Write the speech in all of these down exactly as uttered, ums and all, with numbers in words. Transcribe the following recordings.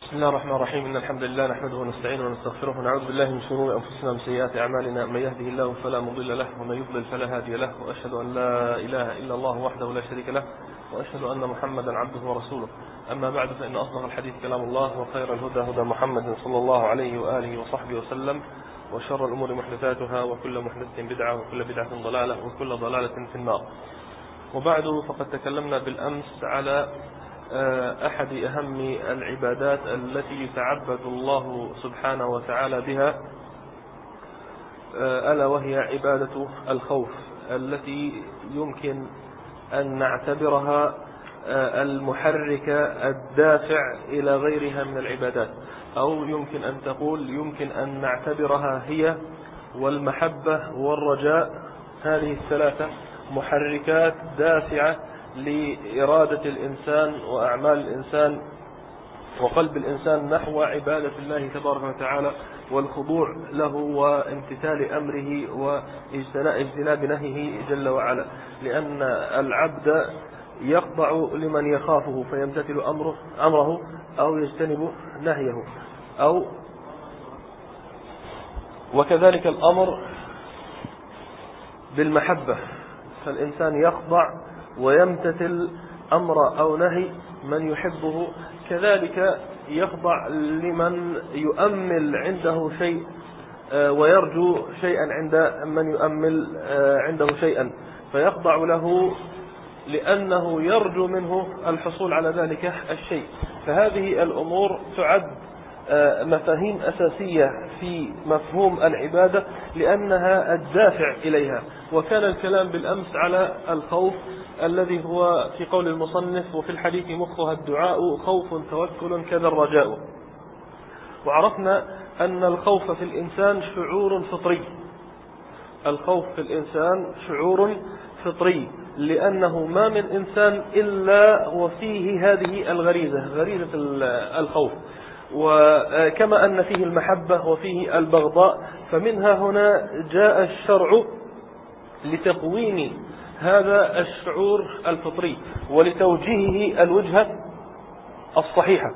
بسم الله الرحمن الرحيم. إن الحمد لله نحمده ونستعينه ونستغفره ونعوذ بالله من شرور أنفسنا ومن سيئات أعمالنا. من يهده الله فلا مضل له ومن يضلل فلا هادي له، وأشهد أن لا إله إلا الله وحده لا شريك له، وأشهد أن محمدا عبده ورسوله. أما بعد، فإن أصدق الحديث كلام الله، وخير الهدى هدى محمد صلى الله عليه وآله وصحبه وسلم، وشر الأمور محدثاتها، وكل محدثة بدعة، وكل بدعة ضلالة، وكل ضلالة في النار. وبعد، فقد تكلمنا بالأمس على أحد أهم العبادات التي يتعبد الله سبحانه وتعالى بها، ألا وهي عبادة الخوف، التي يمكن أن نعتبرها المحرك الدافع إلى غيرها من العبادات، أو يمكن أن تقول يمكن أن نعتبرها هي والمحبة والرجاء، هذه الثلاثة محركات دافعة لإرادة الإنسان وأعمال الإنسان وقلب الإنسان نحو عبادة الله تبارك وتعالى، والخضوع له وامتثال أمره واجتناب نهيه جل وعلا. لأن العبد يخضع لمن يخافه فيمتثل أمره, أمره أو يجتنب نهيه، أو وكذلك الأمر بالمحبة، فالإنسان يخضع ويمتثل أمر أو نهي من يحبه، كذلك يخضع لمن يؤمل عنده شيء ويرجو شيئا عند من يؤمل عنده شيئا، فيخضع له لأنه يرجو منه الحصول على ذلك الشيء. فهذه الأمور تعد مفاهيم أساسية في مفهوم العبادة لأنها الدافع إليها. وكان الكلام بالأمس على الخوف الذي هو في قول المصنف: وفي الحديث مخها الدعاء، خوف توكل كذا الرجاء. وعرفنا أن الخوف في الإنسان شعور فطري، الخوف في الإنسان شعور فطري، لأنه ما من إنسان إلا وفيه هذه الغريزة، غريزة الخوف. وكما أن فيه المحبة وفيه البغضاء، فمنها هنا جاء الشرع لتقويم هذا الشعور الفطري ولتوجيهه الوجهة الصحيحة،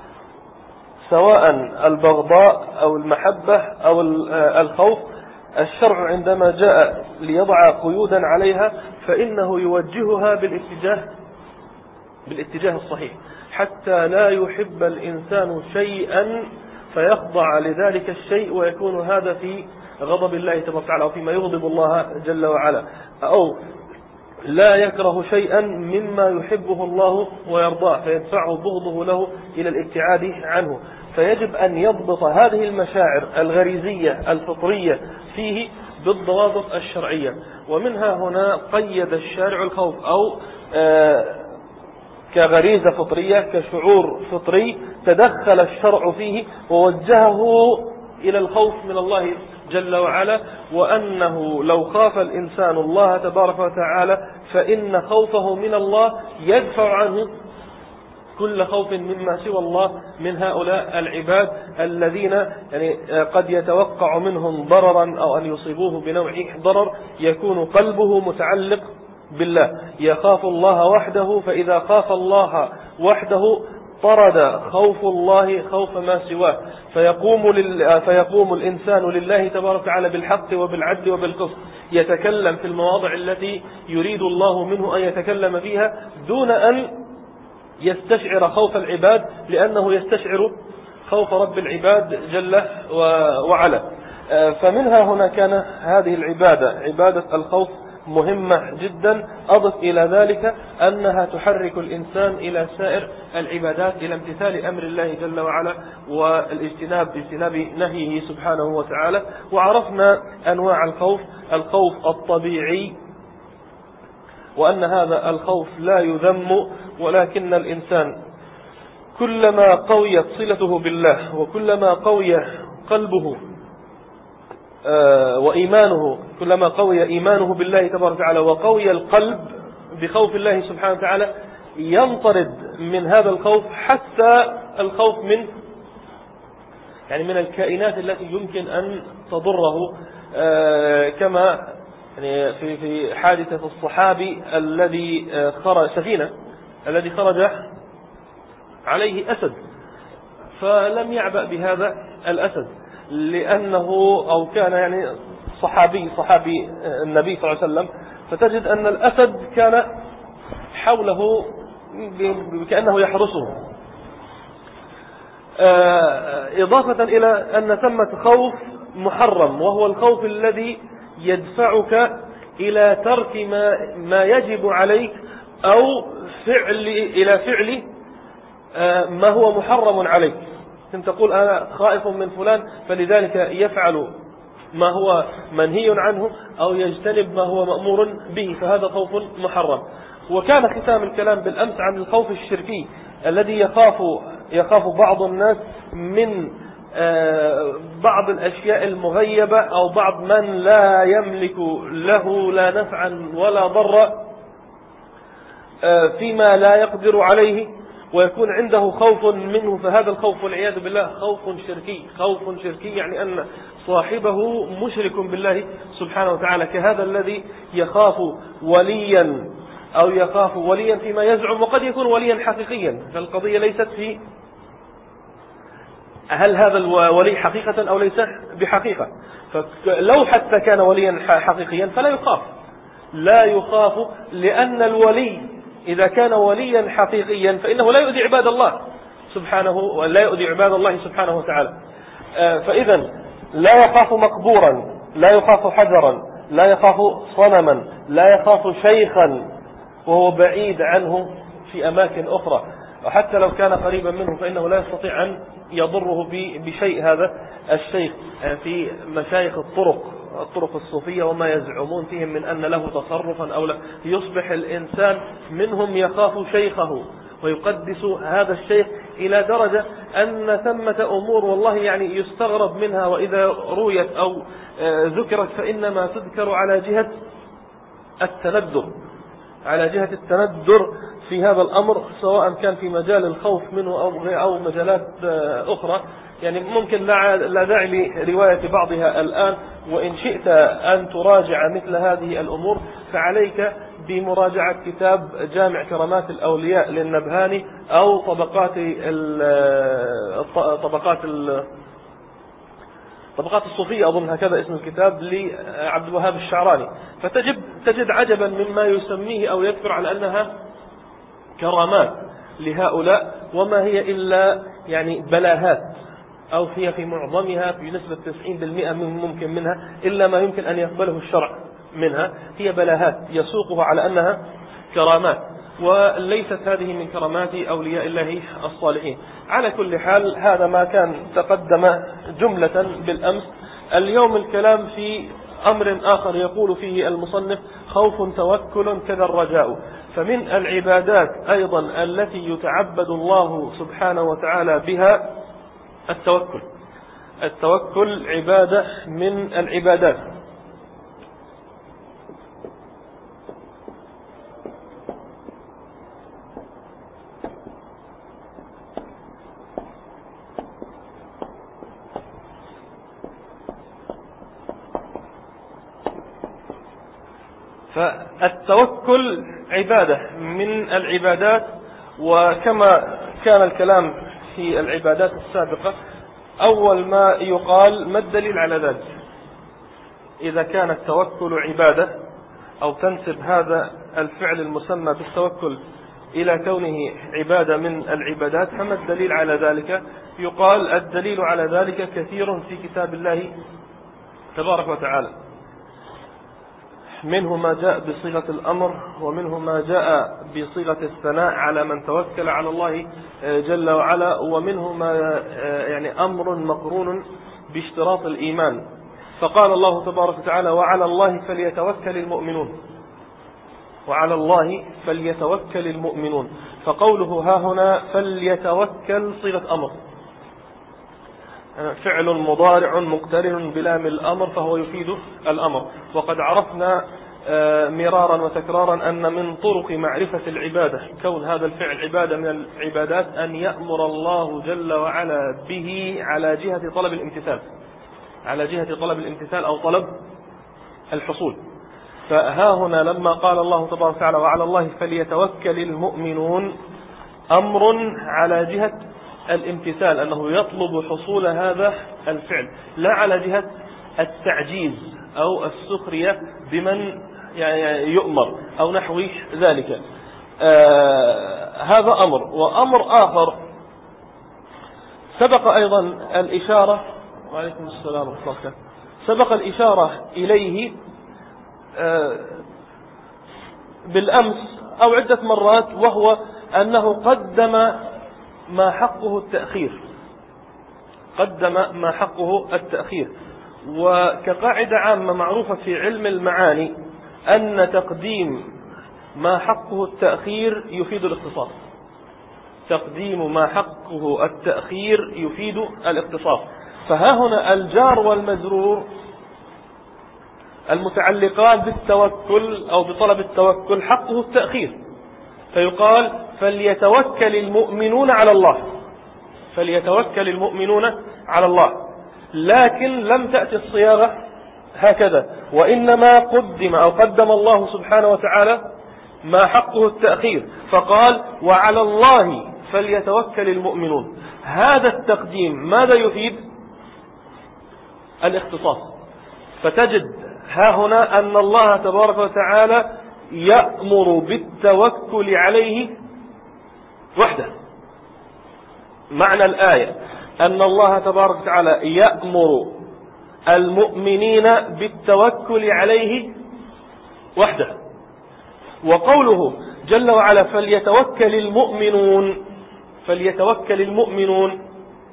سواء البغضاء أو المحبة أو الخوف. الشرع عندما جاء ليضع قيودا عليها فإنه يوجهها بالاتجاه بالاتجاه الصحيح، حتى لا يحب الإنسان شيئا فيخضع لذلك الشيء ويكون هذا في غضب الله تبارك وتعالى، أو فيما يغضب الله جل وعلا، أو لا يكره شيئا مما يحبه الله ويرضاه فيدفعه بغضه له إلى الابتعاد عنه. فيجب أن يضبط هذه المشاعر الغريزية الفطرية فيه بالضوابط الشرعية. ومنها هنا قيد الشارع الخوف، أو آه كغريزة فطرية، كشعور فطري تدخل الشرع فيه ووجهه إلى الخوف من الله جل وعلا، وأنه لو خاف الإنسان الله تبارك وتعالى فإن خوفه من الله يدفع عنه كل خوف مما سوى الله من هؤلاء العباد الذين يعني قد يتوقع منهم ضررا أو أن يصيبوه بنوع ضرر يكون قلبه متعلق بالله، يخاف الله وحده، فإذا خاف الله وحده طرد خوف الله خوف ما سواه، فيقوم, لل... فيقوم الإنسان لله تبارك وتعالى بالحق وبالعدل وبالقسط، يتكلم في المواضع التي يريد الله منه أن يتكلم فيها دون أن يستشعر خوف العباد، لأنه يستشعر خوف رب العباد جل وعلا. فمنها هنا كان هذه العبادة عبادة الخوف مهمة جدا. أضف إلى ذلك أنها تحرك الإنسان إلى سائر العبادات، إلى امتثال أمر الله جل وعلا والاجتناب باجتناب نهيه سبحانه وتعالى. وعرفنا أنواع الخوف: الخوف الطبيعي، وأن هذا الخوف لا يذم، ولكن الإنسان كلما قويت صلته بالله وكلما قوي قلبه وإيمانه، كلما قوي إيمانه بالله تبارك وتعالى وقوي القلب بخوف الله سبحانه وتعالى، ينطرد من هذا الخوف حتى الخوف من يعني من الكائنات التي يمكن أن تضره، كما يعني في في حادثة الصحابي الذي خرج سفينة الذي خرج عليه أسد، فلم يعبأ بهذا الأسد، لأنه أو كان يعني صحابي صحابي النبي صلى الله عليه وسلم، فتجد أن الأسد كان حوله كأنه يحرسه، إضافة إلى أن ثمة خوف محرم، وهو الخوف الذي يدفعك إلى ترك ما, ما يجب عليك أو فعل إلى فعل ما هو محرم عليك. ثم تقول أنا خائف من فلان فلذلك يفعل ما هو منهي عنه أو يجتنب ما هو مأمور به، فهذا خوف محرم. وكان ختام الكلام بالأمس عن الخوف الشركي الذي يخاف يخاف بعض الناس من بعض الأشياء المغيبة أو بعض من لا يملك له لا نفعا ولا ضرا فيما لا يقدر عليه، ويكون عنده خوف منه، فهذا الخوف والعياذ بالله خوف شركي. خوف شركي يعني أن صاحبه مشرك بالله سبحانه وتعالى، كهذا الذي يخاف وليا أو يخاف وليا فيما يزعم، وقد يكون وليا حقيقيا، فالقضية ليست في هل هذا الولي حقيقة أو ليس بحقيقة. فلو حتى كان وليا حقيقيا فلا يخاف، لا يخاف، لأن الولي إذا كان وليا حقيقيا فإنه لا يؤذي عباد الله سبحانه ولا يؤذي عباد الله سبحانه وتعالى. فإذا لا يخاف مقبورا، لا يخاف حجرا، لا يخاف صنما، لا يخاف شيخا وهو بعيد عنه في أماكن أخرى، وحتى لو كان قريبا منه فإنه لا يستطيع أن يضره بشيء هذا الشيخ. في مشايخ الطرق الطرق الصوفية وما يزعمون فيهم من أن له تصرفا أو لا، يصبح الإنسان منهم يخاف شيخه ويقدس هذا الشيخ إلى درجة أن ثمة أمور والله يعني يستغرب منها، وإذا رويت أو ذكرت فإنما تذكر على جهة التندر على جهة التندر في هذا الأمر، سواء كان في مجال الخوف منه أو أو مجالات أخرى. يعني ممكن لا داعي لرواية بعضها الآن، وإن شئت أن تراجع مثل هذه الأمور فعليك بمراجعة كتاب جامع كرامات الأولياء للنبهاني أو طبقات طبقات طبقات الصوفية، أظن هكذا اسم الكتاب، لعبد الوهاب الشعراني، فتجد تجد عجبا مما يسميه أو يذكر على أنها كرامات لهؤلاء، وما هي إلا يعني بلاهات، أو هي في معظمها في نسبة تسعين بالمئة من ممكن منها إلا ما يمكن أن يقبله الشرع منها، هي بلاهات يسوقها على أنها كرامات، وليست هذه من كرامات أولياء الله الصالحين. على كل حال هذا ما كان تقدم جملة بالأمس. اليوم الكلام في أمر آخر يقول فيه المصنف: خوف توكل كذا الرجاء. فمن العبادات أيضا التي يتعبد الله سبحانه وتعالى بها التوكل. التوكل عبادة من العبادات. فالتوكل عبادة من العبادات، وكما كان الكلام في العبادات السابقة أول ما يقال ما الدليل على ذلك. إذا كان التوكل عبادة أو تنسب هذا الفعل المسمى بالتوكل إلى كونه عبادة من العبادات، فما الدليل على ذلك؟ يقال الدليل على ذلك كثير في كتاب الله تبارك وتعالى، منه ما جاء بصيغة الأمر، ومنه ما جاء بصيغة الثناء على من توكل على الله جل وعلا، ومنه ما يعني أمر مقرون باشتراط الإيمان. فقال الله تبارك وتعالى: وعلى الله فليتوكل المؤمنون، وعلى الله فليتوكل المؤمنون. فقوله ها هنا فليتوكل صيغة أمر، فعل مضارع مقترن بلام الأمر فهو يفيد الأمر. وقد عرفنا مرارا وتكرارا أن من طرق معرفة العبادة كون هذا الفعل عبادة من العبادات أن يأمر الله جل وعلا به على جهة طلب الامتثال، على جهة طلب الامتثال أو طلب الحصول. فها هنا لما قال الله تبارك وتعالى: وعلى الله فليتوكل المؤمنون، أمر على جهة الامتثال، أنه يطلب حصول هذا الفعل، لا على جهة التعجيز أو السخرية بمن يعني يؤمر أو نحو ذلك. آه هذا أمر. وأمر آخر سبق أيضا الإشارة، وعليكم السلام ورحمة الله وبركاته، سبق الإشارة إليه آه بالأمس أو عدة مرات، وهو أنه قدم ما حقه التأخير، قدم ما حقه التأخير. وكقاعدة عامة معروفة في علم المعاني أن تقديم ما حقه التأخير يفيد الاختصاص. تقديم ما حقه التأخير يفيد الاختصاص. فها هنا الجار والمجرور المتعلقان بالتوكل أو بطلب التوكل حقه التأخير، فيقال فليتوكل المؤمنون على الله، فليتوكل المؤمنون على الله. لكن لم تأتي الصياغة هكذا، وإنما قدم أو قدم الله سبحانه وتعالى ما حقه التأخير، فقال وعلى الله فليتوكل المؤمنون. هذا التقديم ماذا يفيد؟ الاختصاص. فتجد ها هنا أن الله تبارك وتعالى يأمر بالتوكل عليه وحده. معنى الآية أن الله تبارك وتعالى يأمر المؤمنين بالتوكل عليه وحده. وقوله جل وعلا فليتوكل المؤمنون، فليتوكل المؤمنون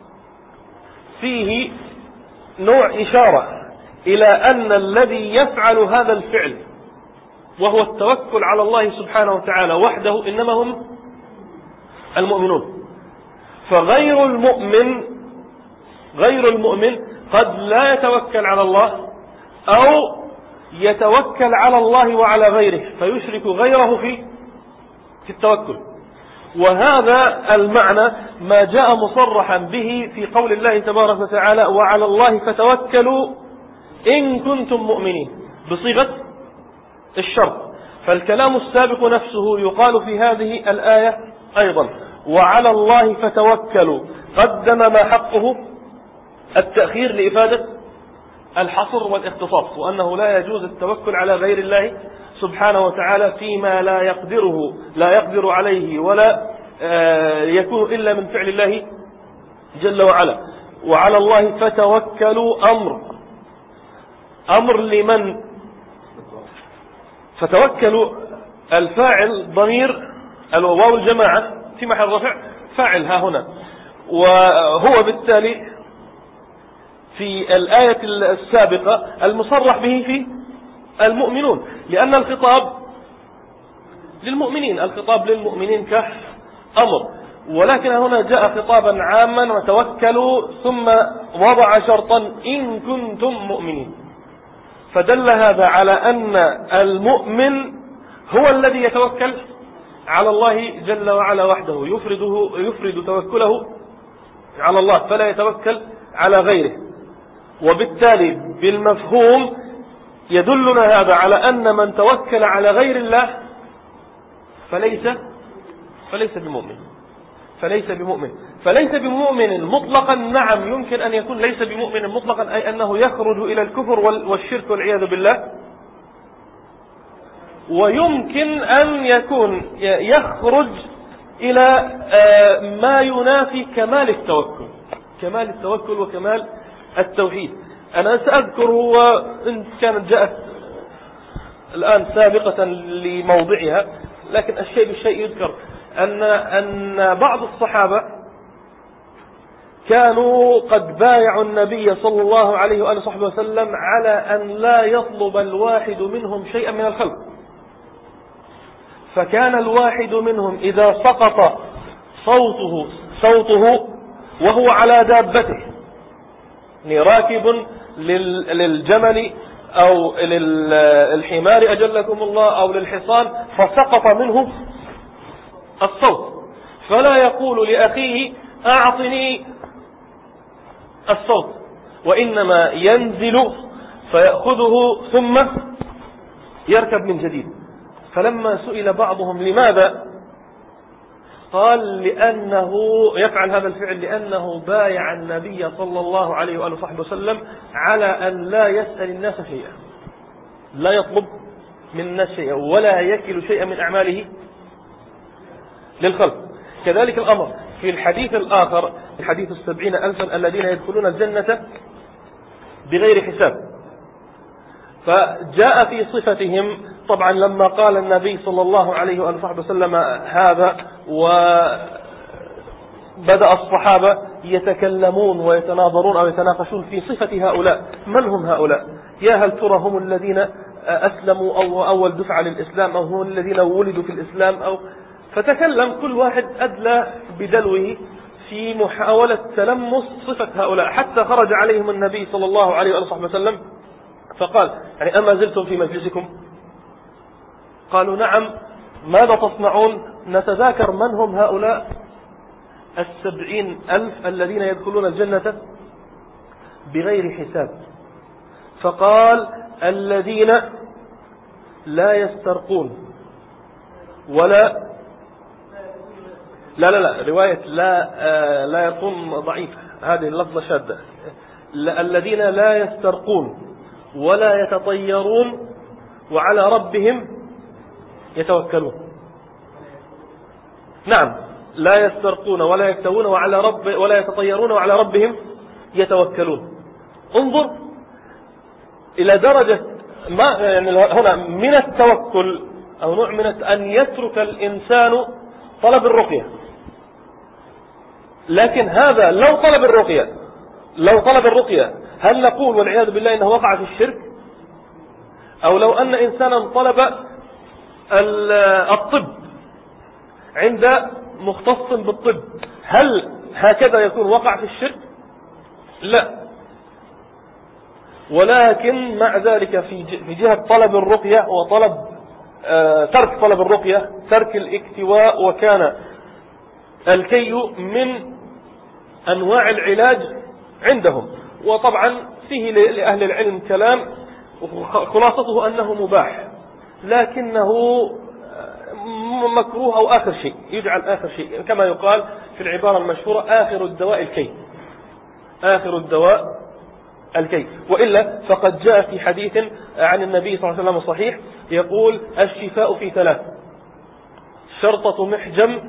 فيه نوع إشارة إلى أن الذي يفعل هذا الفعل وهو التوكل على الله سبحانه وتعالى وحده إنما هم المؤمنون. فغير المؤمن غير المؤمن قد لا يتوكل على الله أو يتوكل على الله وعلى غيره، فيشرك غيره في في التوكل. وهذا المعنى ما جاء مصرحا به في قول الله تبارك وتعالى وعلى الله فتوكلوا إن كنتم مؤمنين بصيغة الشرط. فالكلام السابق نفسه يقال في هذه الآية أيضا وعلى الله فتوكلوا، قدم ما حقه التأخير لإفادة الحصر والاختصاص، وأنه لا يجوز التوكل على غير الله سبحانه وتعالى فيما لا يقدره لا يقدر عليه ولا يكون إلا من فعل الله جل وعلا. وعلى الله فتوكلوا أمر أمر لمن؟ فتوكلوا الفاعل ضمير الواو الجماعة في محل رفع فاعل ها هنا، وهو بالتالي في الآية السابقة المصرح به في المؤمنون، لأن الخطاب للمؤمنين، الخطاب للمؤمنين كأمر، ولكن هنا جاء خطابا عاما وتوكلوا ثم وضع شرطا إن كنتم مؤمنين. فدل هذا على أن المؤمن هو الذي يتوكل على الله جل وعلا وحده، يفرده يفرد توكله على الله فلا يتوكل على غيره. وبالتالي بالمفهوم يدلنا هذا على أن من توكل على غير الله فليس فليس بمؤمن فليس بمؤمن فليس بمؤمن مطلقا. نعم ممكن أن يكون ليس بمؤمن مطلقا، أي أنه يخرج إلى الكفر والشرك والعياذ بالله، ويمكن أن يكون يخرج إلى ما ينافي كمال التوكل كمال التوكل وكمال التوحيد. أنا سأذكر وإن كانت جاءت الآن سابقة لموضعها، لكن الشيء بالشيء يذكر أن أن بعض الصحابة كانوا قد بايعوا النبي صلى الله عليه وآله وصحبه وسلم على أن لا يطلب الواحد منهم شيئا من الخلق. فكان الواحد منهم إذا سقط صوته صوته وهو على دابته، يعني راكب للجمل أو للحمار أجلكم الله أو للحصان، فسقط منه الصوت، فلا يقول لأخيه أعطني الصوت، وإنما ينزل فيأخذه ثم يركب من جديد. فلما سئل بعضهم لماذا قال لأنه يفعل هذا الفعل لأنه بايع النبي صلى الله عليه وآله وصحبه وسلم على أن لا يسأل الناس شيئا، لا يطلب من الناس شيئا ولا يكل شيئا من أعماله للخلق. كذلك الأمر في الحديث الآخر، الحديث السبعين ألفا الذين يدخلون الجنة بغير حساب، فجاء في صفتهم. طبعا لما قال النبي صلى الله عليه وآله وصحبه وسلم هذا وبدأ الصحابة يتكلمون ويتناظرون أو يتناقشون في صفة هؤلاء، من هم هؤلاء؟ يا هل ترى هم الذين أسلموا أو أول دفعة للإسلام أو هم الذين ولدوا في الإسلام أو فتكلم كل واحد أدلى بدلوه في محاولة تلمس صفة هؤلاء، حتى خرج عليهم النبي صلى الله عليه وآله وسلم فقال يعني أما زلتم في مجلسكم؟ قالوا نعم. ماذا تصنعون؟ نتذاكر من هم هؤلاء السبعين ألف الذين يدخلون الجنة بغير حساب. فقال الذين لا يسترقون ولا لا لا لا رواية لا آه لا يرقون ضعيفة، هذه اللفظة شاذة. الذين لا يسترقون ولا يتطيرون وعلى ربهم يتوكلون. نعم، لا يسترقون ولا يكتوون وعلى رب ولا يتطيرون وعلى ربهم يتوكلون. انظر إلى درجة ما يعني هنا من التوكل أو نوع من أن يترك الإنسان طلب الرقية. لكن هذا لو طلب الرقية لو طلب الرقية هل نقول والعياذ بالله إنه وقع في الشرك؟ أو لو أن إنسانا طلب الطب عند مختص بالطب هل هكذا يكون وقع في الشرك؟ لا. ولكن مع ذلك في جهة طلب الرقية وطلب آه ترك طلب الرقية ترك الاكتواء، وكان الكي من أنواع العلاج عندهم، وطبعا فيه لأهل العلم كلام خلاصته أنه مباح لكنه مكروه أو آخر شيء، يجعل آخر شيء كما يقال في العبارة المشهورة آخر الدواء الكي، آخر الدواء الكي. وإلا فقد جاء في حديث عن النبي صلى الله عليه وسلم صحيح يقول الشفاء في ثلاث: شرطة محجم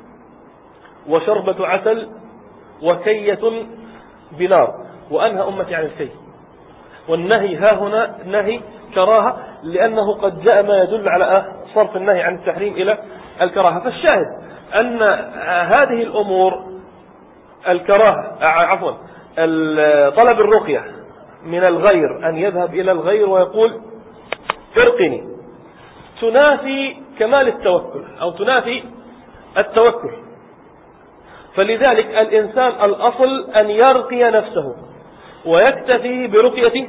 وشربة عسل وكية بنار، وأنهى أمتي عن الكي. والنهي ها هنا نهي كراهة، لأنه قد جاء ما يدل على صرف النهي عن التحريم إلى الكراهة. فالشاهد أن هذه الأمور الكراهة عفوا طلب الرقية من الغير، أن يذهب إلى الغير ويقول ارقني، تنافي كمال التوكل أو تنافي التوكل. فلذلك الإنسان الأصل أن يرقي نفسه ويكتفي برقية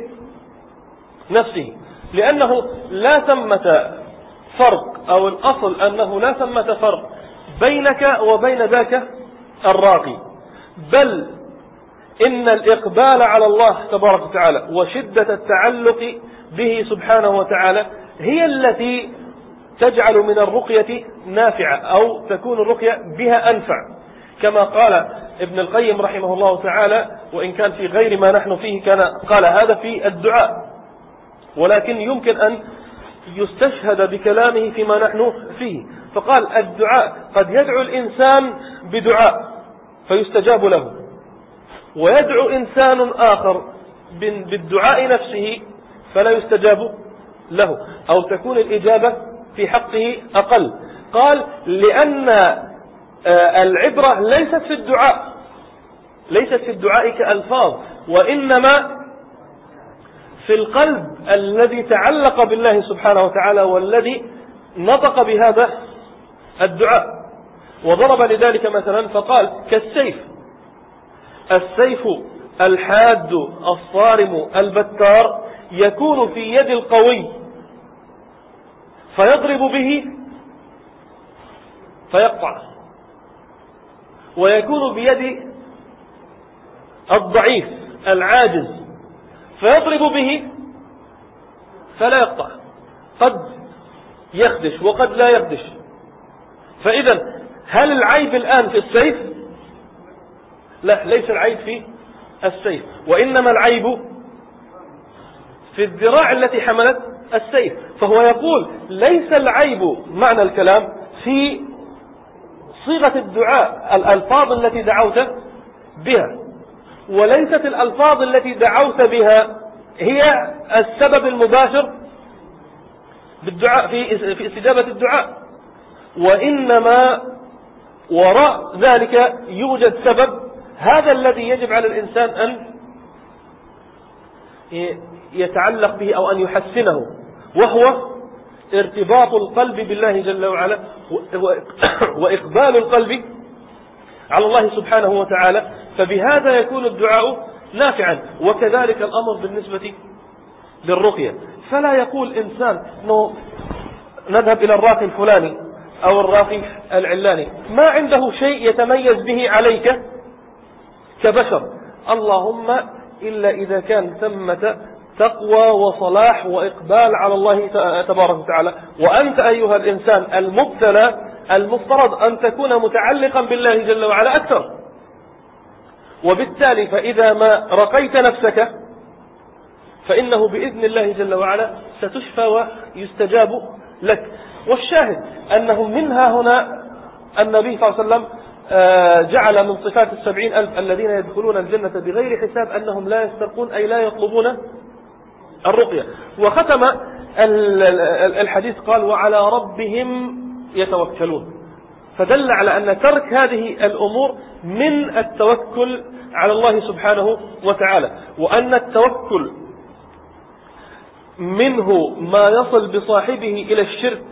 نفسه، لأنه لا ثمة فرق أو الأصل أنه لا ثمة فرق بينك وبين ذاك الراقي، بل إن الإقبال على الله تبارك وتعالى وشدة التعلق به سبحانه وتعالى هي التي تجعل من الرقية نافعة أو تكون الرقية بها أنفع، كما قال ابن القيم رحمه الله تعالى، وإن كان في غير ما نحن فيه كان قال هذا في الدعاء، ولكن يمكن أن يستشهد بكلامه فيما نحن فيه. فقال الدعاء قد يدعو الإنسان بدعاء فيستجاب له، ويدعو إنسان آخر بالدعاء نفسه فلا يستجاب له، أو تكون الإجابة في حقه أقل. قال لأن العبرة ليست في الدعاء ليست في الدعاء كألفاظ، وإنما في القلب الذي تعلق بالله سبحانه وتعالى والذي نطق بهذا الدعاء. وضرب لذلك مثلا فقال كالسيف، السيف الحاد الصارم البتار يكون في يد القوي فيضرب به فيقطع، ويكون بيد الضعيف العاجز فيضرب به فلا يقطع، قد يخدش وقد لا يخدش. فإذا هل العيب الآن في السيف؟ لا، ليس العيب في السيف، وإنما العيب في الذراع التي حملت السيف. فهو يقول ليس العيب معنى الكلام في صيغة الدعاء، الألفاظ التي دعوت بها، وليست الألفاظ التي دعوت بها هي السبب المباشر بالدعاء في في استجابة الدعاء، وإنما وراء ذلك يوجد سبب، هذا الذي يجب على الإنسان أن يتعلق به أو أن يحسنه، وهو ارتباط القلب بالله جل وعلا وإقبال القلب على الله سبحانه وتعالى، فبهذا يكون الدعاء نافعا. وكذلك الأمر بالنسبة للرقية، فلا يقول إنسان أنه نذهب إلى الراقي الفلاني أو الراقي العلاني، ما عنده شيء يتميز به عليك كبشر، اللهم إلا إذا كان ثمة تقوى وصلاح وإقبال على الله تبارك وتعالى، وأنت أيها الإنسان المبتلى المفترض أن تكون متعلقا بالله جل وعلا أكثر، وبالتالي فإذا ما رقيت نفسك فإنه بإذن الله جل وعلا ستشفى ويستجاب لك. والشاهد أنه منها هنا النبي صلى الله عليه وسلم جعل من صفات السبعين ألف الذين يدخلون الجنة بغير حساب أنهم لا يسترقون، أي لا يطلبون الرقية. وختم الحديث قال وعلى ربهم يتوكلون، فدل على أن ترك هذه الأمور من التوكل على الله سبحانه وتعالى، وأن التوكل منه ما يصل بصاحبه إلى الشرك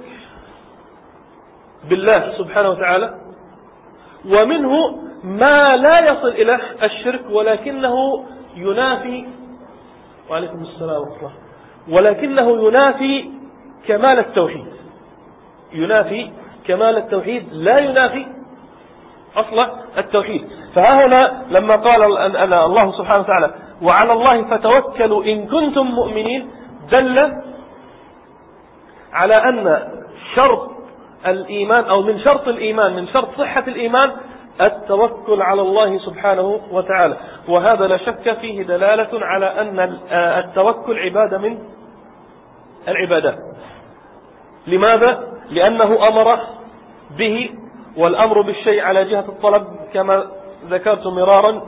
بالله سبحانه وتعالى، ومنه ما لا يصل إلى الشرك ولكنه ينافي وعليكم السلام ورحمة الله ولكنه ينافي كمال التوحيد، ينافي كمال التوحيد لا ينافي أصل التوحيد. فها هنا لما قال أن الله سبحانه وتعالى وعلى الله فتوكلوا إن كنتم مؤمنين، دل على أن شرط الإيمان أو من شرط الإيمان من شرط صحة الإيمان التوكل على الله سبحانه وتعالى، وهذا لا شك فيه دلالة على أن التوكل عبادة من العبادات. لماذا؟ لأنه أمر به، والأمر بالشيء على جهة الطلب كما ذكرت مرارا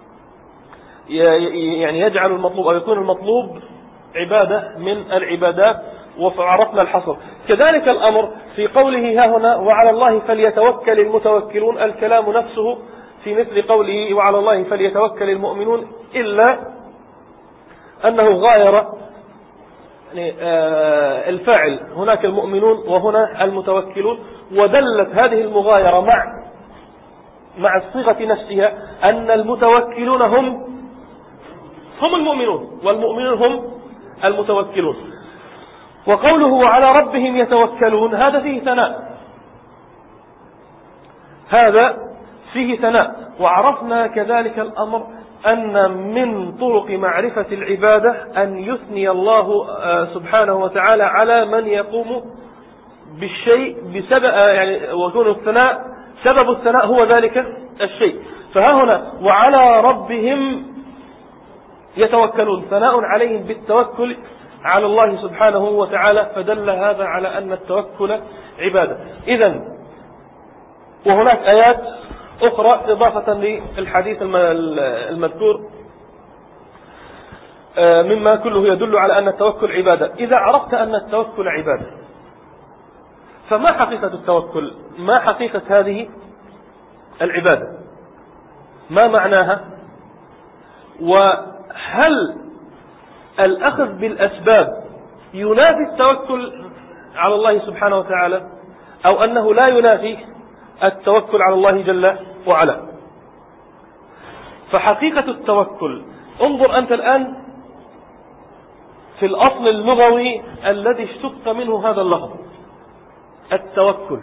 يعني يجعل المطلوب أو يكون المطلوب عبادة من العبادات، وعرفنا الحصر. كذلك الأمر في قوله ها هنا وعلى الله فليتوكل المتوكلون، الكلام نفسه في مثل قوله وعلى الله فليتوكل المؤمنون، إلا أنه غاير يعني آه الفاعل، هناك المؤمنون وهنا المتوكلون، ودلت هذه المغايرة مع مع الصيغة نفسها أن المتوكلون هم هم المؤمنون والمؤمنون هم المتوكلون. وقوله وعلى ربهم يتوكلون هذا فيه ثناء، هذا فيه ثناء. وعرفنا كذلك الأمر أن من طرق معرفة العبادة أن يثني الله سبحانه وتعالى على من يقوم بالشيء بسبب يعني ويكون الثناء سبب الثناء هو ذلك الشيء. فها هنا وعلى ربهم يتوكلون ثناء عليهم بالتوكل على الله سبحانه وتعالى، فدل هذا على أن التوكل عبادة. إذن وهناك آيات أخرى إضافة للحديث المذكور مما كله يدل على أن التوكل عبادة. إذا عرفت أن التوكل عبادة فما حقيقة التوكل؟ ما حقيقة هذه العبادة؟ ما معناها؟ وهل الأخذ بالأسباب ينافي التوكل على الله سبحانه وتعالى أو أنه لا ينافي التوكل على الله جل وعلا؟ فحقيقة التوكل، انظر أنت الآن في الأصل اللغوي الذي اشتق منه هذا اللفظ التوكل،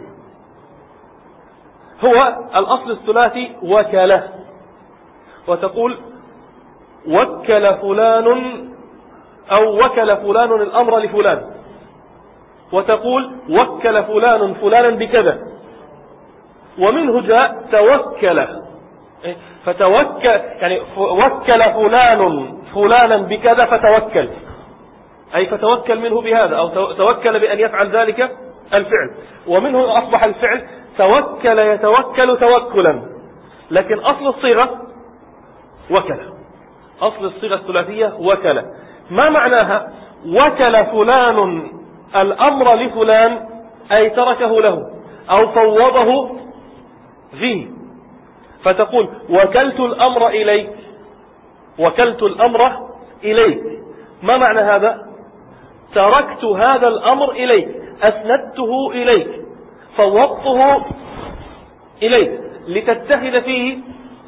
هو الأصل الثلاثي وكله، وتقول وكل فلان أو وكل فلان الأمر لفلان، وتقول وكل فلان فلانا بكذا، ومنه جاء توكل، فتوكل يعني وكل فلان فلانا بكذا فتوكل، أي فتوكل منه بهذا، أو توكل بأن يفعل ذلك الفعل. ومنه أصبح الفعل توكل يتوكل توكلا، لكن أصل الصيغة وكل، أصل الصيغة الثلاثية وكل. ما معناها؟ وكل فلان الأمر لفلان، أي تركه له أو فوضه فيه، فتقول وكلت الأمر إليك، وكلت الأمر إليك. ما معنى هذا؟ تركت هذا الأمر إليك، أسندته إليك، فوضته إليك لتتخذ فيه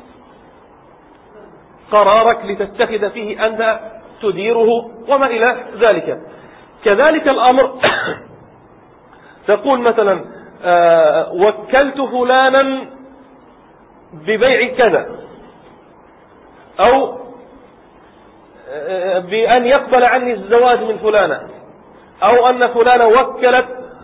قرارك، لتتخذ فيه أنت تديره وما إلى ذلك. كذلك الأمر تقول مثلا آه وكلت فلانا ببيع كذا، أو آه بأن يقبل عني الزواج من فلانة، أو أن فلانة وكلت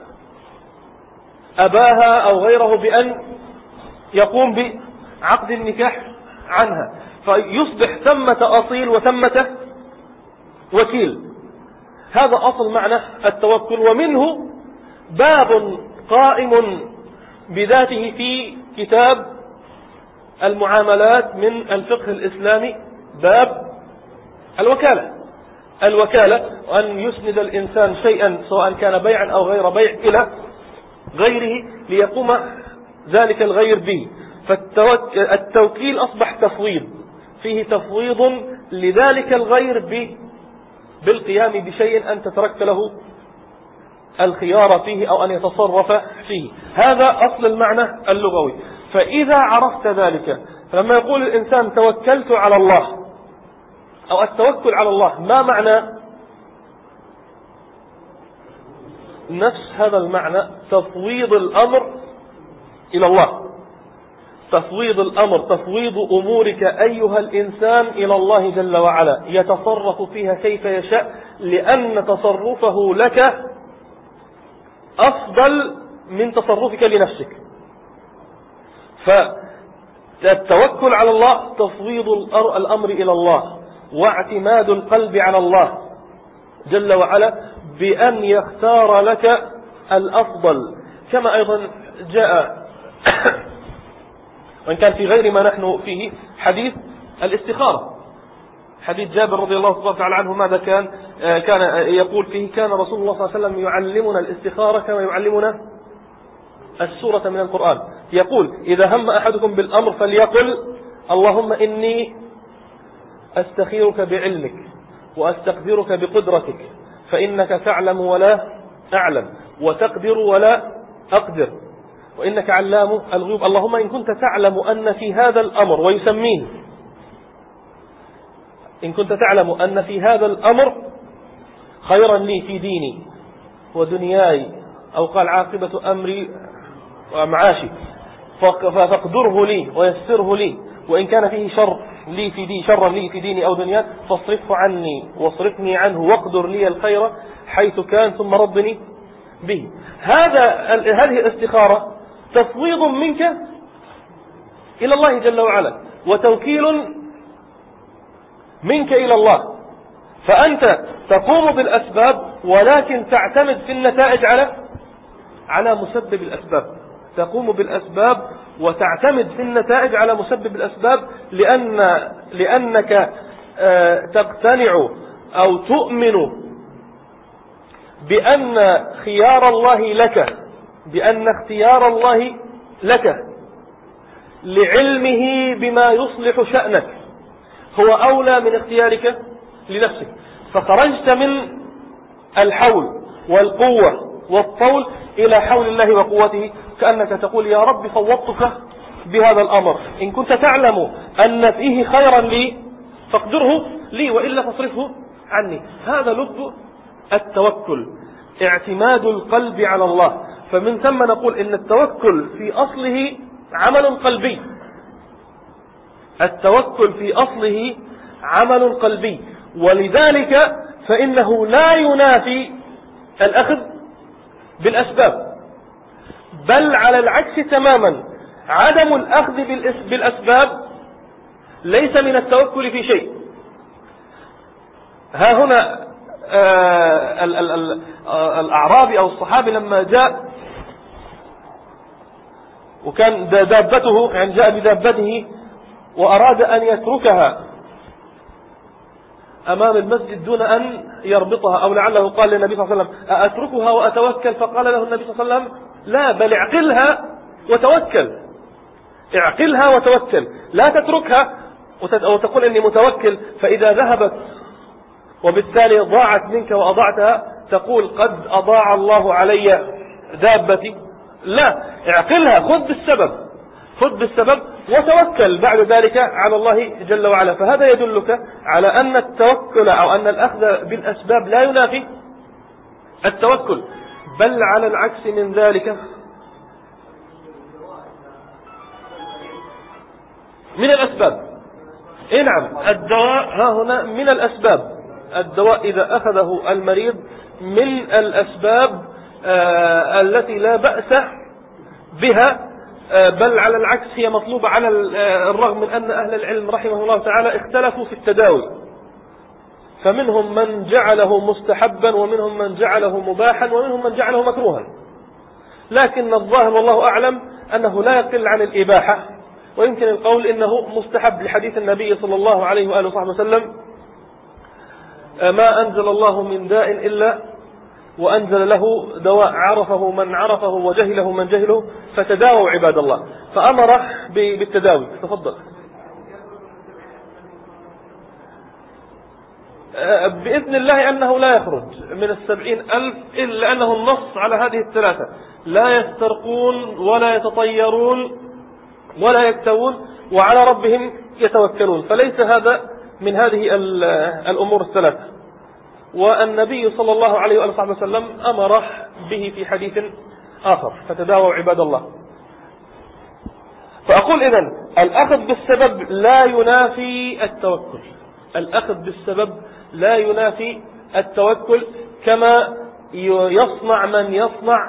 أباها أو غيره بأن يقوم بعقد النكاح عنها، فيصبح ثمة أصيل وثمة وكيل. هذا أصل معنى التوكل. ومنه باب قائم بذاته في كتاب المعاملات من الفقه الإسلامي، باب الوكالة. الوكالة أن يسند الإنسان شيئا سواء كان بيعا أو غير بيع إلى غيره ليقوم ذلك الغير به. فالتوكيل أصبح تفويض، فيه تفويض لذلك الغير بالقيام بشيء أنت تركت له الخيار فيه أو أن يتصرف فيه. هذا أصل المعنى اللغوي. فإذا عرفت ذلك، فلما يقول الإنسان توكلت على الله أو التوكل على الله، ما معنى؟ نفس هذا المعنى، تفويض الأمر إلى الله، تفويض الأمر، تفويض أمورك أيها الإنسان إلى الله جل وعلا، يتصرف فيها كيف يشاء، لأن تصرفه لك أفضل من تصرفك لنفسك. فالتوكل على الله تفويض الأمر إلى الله، واعتماد القلب على الله جل وعلا بأن يختار لك الأفضل. كما أيضا جاء وإن كان في غير ما نحن فيه حديث الاستخارة، حديث جابر رضي الله تعالى عنه، ماذا كان كان يقول فيه؟ كان رسول الله صلى الله عليه وسلم يعلمنا الاستخارة كما يعلمنا السورة من القرآن. يقول إذا هم أحدكم بالأمر فليقل اللهم إني أستخيرك بعلمك وأستقدرك بقدرتك، فإنك تعلم ولا أعلم، وتقدر ولا أقدر، وإنك علام الغيوب. اللهم إن كنت تعلم أن في هذا الأمر، ويسميه إن كنت تعلم أن في هذا الأمر خيرا لي في ديني ودنياي، أو قال عاقبة أمري ومعاشي، فاقدره لي ويسره لي، وإن كان فيه شر لي في دي شرا لي في ديني أو دنياي فاصرفه عني واصرفني عنه، واقدر لي الخير حيث كان ثم ربني به. هذا هذه الاستخارة تفويض منك إلى الله جل وعلا، وتوكيل منك إلى الله. فأنت تقوم بالأسباب، ولكن تعتمد في النتائج على على مسبب الأسباب. تقوم بالأسباب وتعتمد في النتائج على مسبب الأسباب، لأن لأنك تقتنع أو تؤمن بأن خيار الله لك، بأن اختيار الله لك لعلمه بما يصلح شأنك هو أولى من اختيارك لنفسك. فخرجت من الحول والقوة والطول إلى حول الله وقوته، كأنك تقول يا رب فوضتك بهذا الأمر، إن كنت تعلم أن فيه خيرا لي فاقدره لي، وإلا فاصرفه عني. هذا لب التوكل، اعتماد القلب على الله. فمن ثم نقول إن التوكل في أصله عمل قلبي، التوكل في أصله عمل قلبي، ولذلك فإنه لا ينافي الأخذ بالأسباب، بل على العكس تماما، عدم الأخذ بالأسباب ليس من التوكل في شيء. ها هنا آه ال ال ال الأعرابي أو الصحابي لما جاء وكان دابته، يعني جاء بدابته وأراد أن يتركها أمام المسجد دون أن يربطها، أو لعله قال للنبي صلى الله عليه وسلم أتركها وأتوكل؟ فقال له النبي صلى الله عليه وسلم لا، بل اعقلها وتوكل، اعقلها وتوكل، لا تتركها وتقول إني متوكل، فإذا ذهبت وبالتالي ضاعت منك وأضعتها تقول قد أضاع الله علي دابتي. لا، اعقلها، خذ بالسبب، خذ بالسبب وتوكل بعد ذلك على الله جل وعلا. فهذا يدلك على أن التوكل أو أن الأخذ بالأسباب لا ينافي التوكل، بل على العكس من ذلك من الأسباب. إيه نعم، الدواء ها هنا من الأسباب. الدواء إذا أخذه المريض من الأسباب آه التي لا بأس بها، آه بل على العكس هي مطلوبة، على الرغم من أن أهل العلم رحمه الله تعالى اختلفوا في التداوي، فمنهم من جعله مستحبا ومنهم من جعله مباحا ومنهم من جعله مكروها، لكن الظاهر والله أعلم أنه لا يقل عن الإباحة، ويمكن القول إنه مستحب لحديث النبي صلى الله عليه وآله وصحبه وسلم ما أنزل الله من داء إلا وأنزل له دواء عرفه من عرفه وجهله من جهله، فتداووا عباد الله، فأمر بالتداوي. تفضل. بإذن الله أنه لا يخرج من السبعين ألف إلا أنه النص على هذه الثلاثة: لا يسترقون ولا يتطيرون ولا يكتوون وعلى ربهم يتوكلون، فليس هذا من هذه الأمور الثلاثة. والنبي صلى الله عليه وآله وسلم أمر به في حديث آخر: فتداووا عباد الله. فأقول إذن الأخذ بالسبب لا ينافي التوكل، الأخذ بالسبب لا ينافي التوكل، كما يصنع من يصنع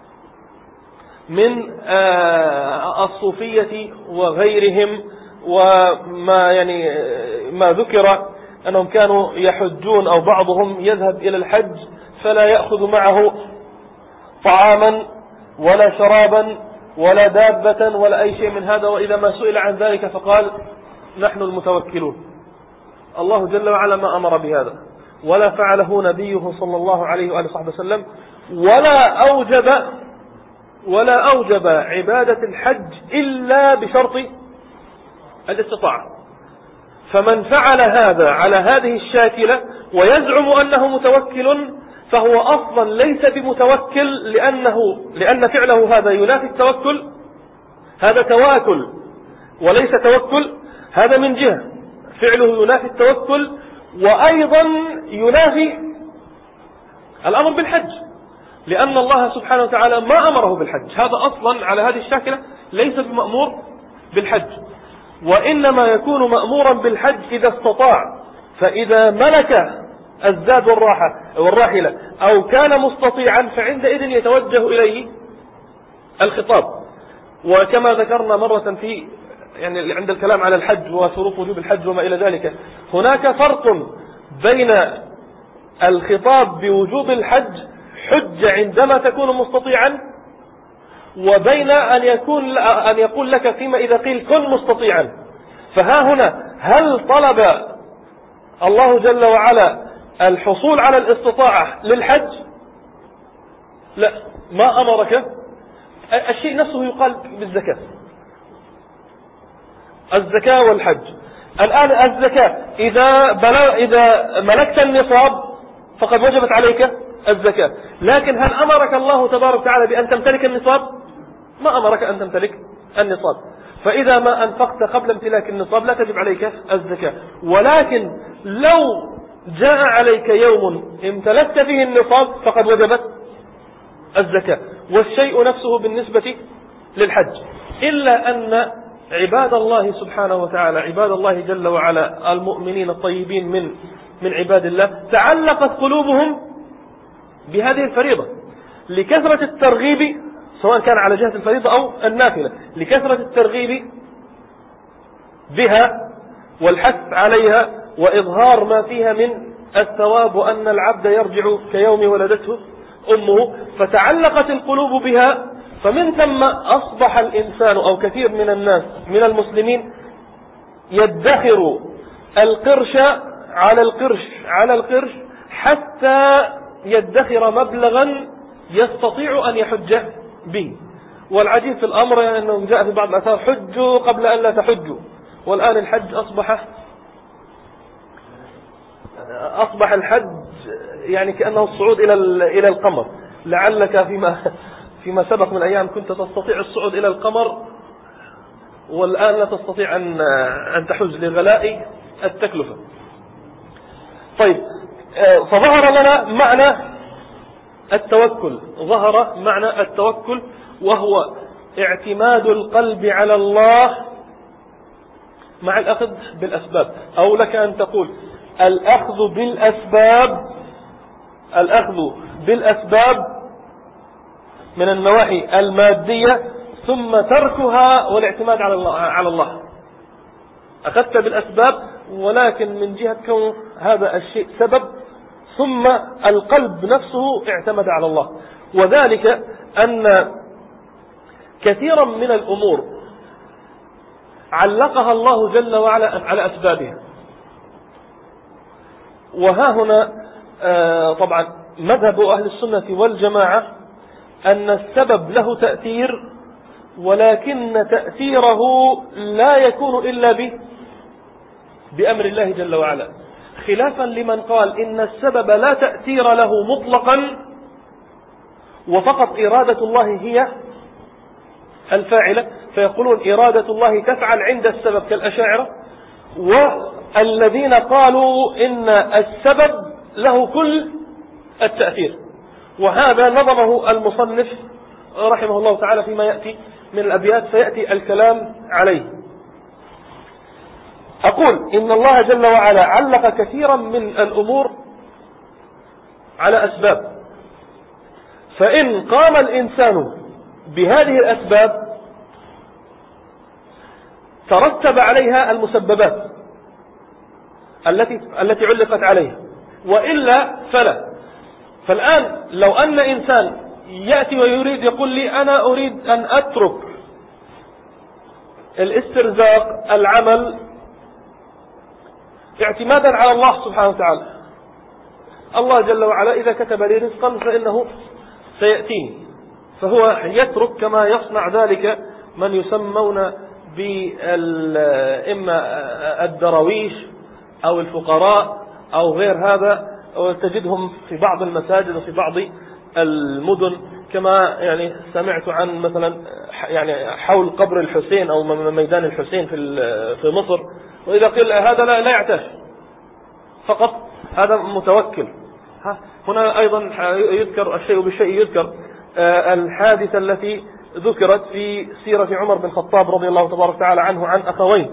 من الصوفية وغيرهم، وما يعني ما ذكر أنهم كانوا يحجون أو بعضهم يذهب إلى الحج فلا يأخذ معه طعاما ولا شرابا ولا دابة ولا أي شيء من هذا، وإذا ما سئل عن ذلك فقال نحن المتوكلون. الله جل وعلا ما أمر بهذا، ولا فعله نبيه صلى الله عليه وآله وصحبه وسلم، ولا أوجب ولا أوجب عبادة الحج إلا بشرط الاستطاعة. فمن فعل هذا على هذه الشاكلة ويزعم أنه متوكل فهو أصلا ليس بمتوكل، لأنه لأن فعله هذا ينافي التوكل. هذا تواكل وليس توكل، هذا من جهة فعله ينافي التوكل، وأيضا ينافي الأمر بالحج، لأن الله سبحانه وتعالى ما أمره بالحج. هذا أصلا على هذه الشاكلة ليس بمأمور بالحج، وإنما يكون مأمورا بالحج إذا استطاع. فإذا ملك الزاد والراحة والراحلة أو كان مستطيعا فعندئذ يتوجه إليه الخطاب. وكما ذكرنا مرة في يعني عند الكلام على الحج وشروط وجوب الحج وما إلى ذلك، هناك فرق بين الخطاب بوجوب الحج حجة عندما تكون مستطيعا، وبين أن يكون أن يقول لك فيما إذا قيل كن مستطيعا. فها هنا هل طلب الله جل وعلا الحصول على الاستطاعة للحج؟ لا، ما أمرك. الشيء نفسه يقال بالزكاة، الزكاة والحج. الآن الزكاة إذا بلغ إذا ملكت النصاب فقد وجبت عليك الزكاة، لكن هل أمرك الله تبارك وتعالى بأن تمتلك النصاب؟ ما أمرك أن تمتلك النصاب. فإذا ما أنفقت قبل امتلاك النصاب لا تجب عليك الزكاة. ولكن لو جاء عليك يوم امتلكت فيه النصاب فقد وجبت الزكاة. والشيء نفسه بالنسبة للحج، إلا أن عباد الله سبحانه وتعالى، عباد الله جل وعلا المؤمنين الطيبين من من عباد الله، تعلقت قلوبهم بهذه الفريضة لكثرة الترغيب سواء كان على جهة الفريضة أو النافلة، لكثرة الترغيب بها والحث عليها وإظهار ما فيها من الثواب، وأن العبد يرجع كيوم ولدته أمه، فتعلقت القلوب بها. فمن ثم أصبح الإنسان أو كثير من الناس من المسلمين يدخر القرش على القرش على القرش حتى يدخر مبلغا يستطيع أن يحج به. والعجيب في الأمر يعني أنه جاء في بعض الآثار: حجوا قبل أن لا تحجوا. والآن الحج أصبح أصبح الحج يعني كأنه الصعود إلى إلى القمر. لعلك فيما فيما سبق من أيام كنت تستطيع الصعود إلى القمر، والآن لا تستطيع أن أن تحج لغلاء التكلفة. طيب، فظهر لنا معنى التوكل، ظهر معنى التوكل، وهو اعتماد القلب على الله مع الأخذ بالأسباب، أو لك أن تقول الأخذ بالأسباب الأخذ بالأسباب من النواحي المادية، ثم تركها والاعتماد على الله على الله. أخذت بالأسباب ولكن من جهة كون هذا الشيء سبب، ثم القلب نفسه اعتمد على الله. وذلك أن كثيرا من الأمور علقها الله جل وعلا على أسبابها. وها هنا آه طبعا مذهب أهل السنة والجماعة أن السبب له تأثير، ولكن تأثيره لا يكون إلا به بأمر الله جل وعلا، خلافا لمن قال إن السبب لا تأثير له مطلقا، وفقط إرادة الله هي الفاعلة، فيقولون إرادة الله تفعل عند السبب كالأشاعرة. والذين قالوا إن السبب له كل التأثير. وهذا نظمه المصنف رحمه الله تعالى فيما يأتي من الأبيات، فيأتي الكلام عليه. أقول إن الله جل وعلا علق كثيرا من الأمور على أسباب، فإن قام الإنسان بهذه الأسباب ترتب عليها المسببات التي التي علقت عليها، وإلا فلا. فالآن لو أن إنسان يأتي ويريد يقول لي أنا أريد أن أترك الاسترزاق العمل اعتمادا على الله سبحانه وتعالى، الله جل وعلا إذا كتب لي رزقا فإنه سيأتيني، فهو يترك كما يصنع ذلك من يسمون بإما الدرويش أو الفقراء أو غير هذا، وتجدهم في بعض المساجد وفي بعض المدن، كما يعني سمعت عن مثلا يعني حول قبر الحسين أو ميدان الحسين في في مصر، وإذا قيل هذا لا, لا يعتاش فقط، هذا متوكل. هنا أيضا يذكر الشيء بالشيء، يذكر الحادثة التي ذكرت في سيرة عمر بن الخطاب رضي الله تبارك وتعالى عنه عن أخوين.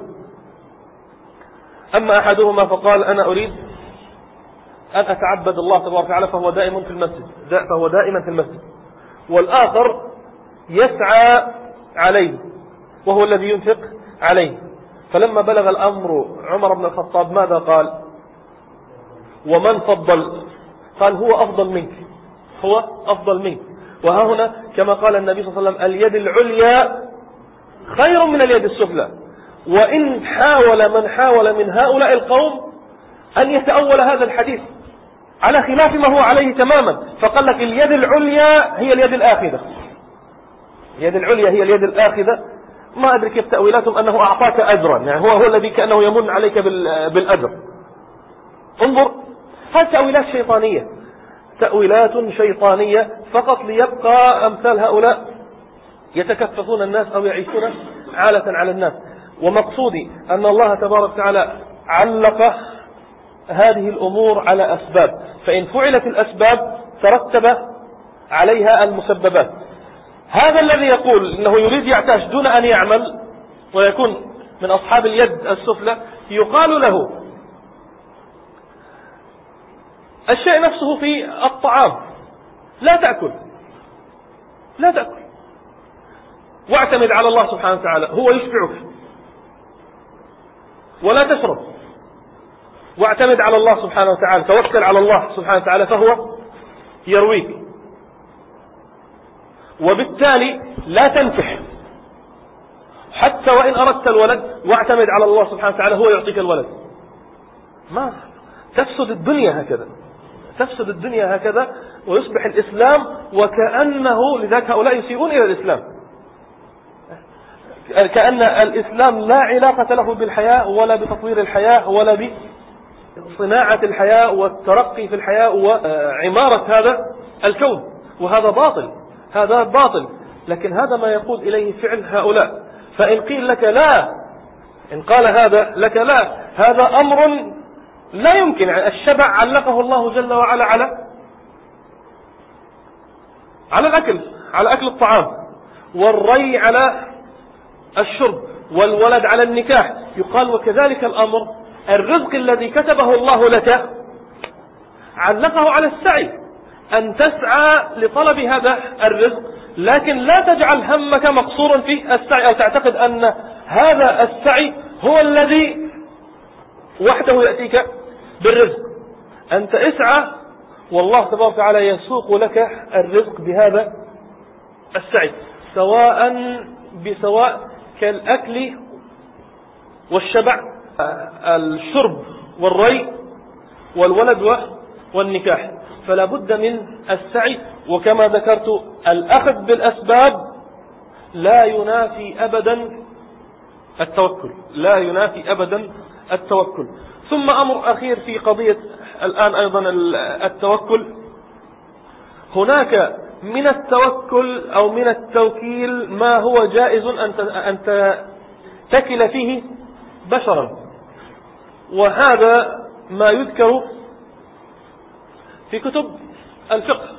أما أحدهما فقال أنا أريد أن أتعبد الله تبارك وتعالى فهو دائم في المسجد فهو دائما في المسجد، والآخر يسعى عليه وهو الذي ينفق عليه. فلما بلغ الأمر عمر بن الخطاب ماذا قال؟ ومن فضل؟ قال هو أفضل منك، هو أفضل منك. وها هنا كما قال النبي صلى الله عليه وسلم اليد العليا خير من اليد السفلى. وإن حاول من حاول من هؤلاء القوم أن يتأول هذا الحديث على خلاف ما هو عليه تماما، فقال لك اليد العليا هي اليد الآخذة، اليد العليا هي اليد الآخذة. ما أدري كيف تأويلاتهم أنه أعطاك أجرا، يعني هو هو الذي كأنه يمن عليك بالأجر. انظر، هذه تأويلات شيطانية، تأويلات شيطانية فقط ليبقى أمثال هؤلاء يتكففون الناس أو يعيشون عالة على الناس. ومقصودي أن الله تبارك وتعالى علق هذه الأمور على أسباب، فإن فعلت الأسباب ترتب عليها المسببات. هذا الذي يقول إنه يريد يعتاش دون أن يعمل ويكون من أصحاب اليد السفلى، يقال له الشيء نفسه في الطعام، لا تأكل لا تأكل واعتمد على الله سبحانه وتعالى هو يشبعك ولا تشرب، واعتمد على الله سبحانه وتعالى، توكل على الله سبحانه وتعالى فهو يرويك، وبالتالي لا تنكح حتى وإن أردت الولد واعتمد على الله سبحانه وتعالى هو يعطيك الولد. ما تفسد الدنيا هكذا، تفسد الدنيا هكذا، ويصبح الإسلام وكأنه، لذلك هؤلاء يسيئون إلى الإسلام، كأن الإسلام لا علاقة له بالحياة ولا بتطوير الحياة ولا بصناعة الحياة والترقي في الحياة وعمارة هذا الكون، وهذا باطل، هذا باطل. لكن هذا ما يقود إليه فعل هؤلاء. فإن قيل لك لا، إن قال هذا لك لا، هذا أمر لا يمكن. الشبع علقه الله جل وعلا على على الأكل، على أكل الطعام، والري على الشرب، والولد على النكاح. يقال وكذلك الأمر، الرزق الذي كتبه الله لك علقه على السعي، أن تسعى لطلب هذا الرزق، لكن لا تجعل همك مقصورا في السعي، أو تعتقد أن هذا السعي هو الذي وحده يأتيك بالرزق. أنت اسعى والله تبارك وتعالى يسوق لك الرزق بهذا السعي، سواء بسواء كالأكل والشبع، الشرب والري والولد والنكاح. فلا بد من السعي، وكما ذكرت الأخذ بالأسباب لا ينافي أبدا التوكل، لا ينافي أبدا التوكل. ثم أمر أخير في قضية الآن أيضا التوكل، هناك من التوكل أو من التوكيل ما هو جائز أن تتكل فيه بشرا، وهذا ما يذكر في كتب الفقه.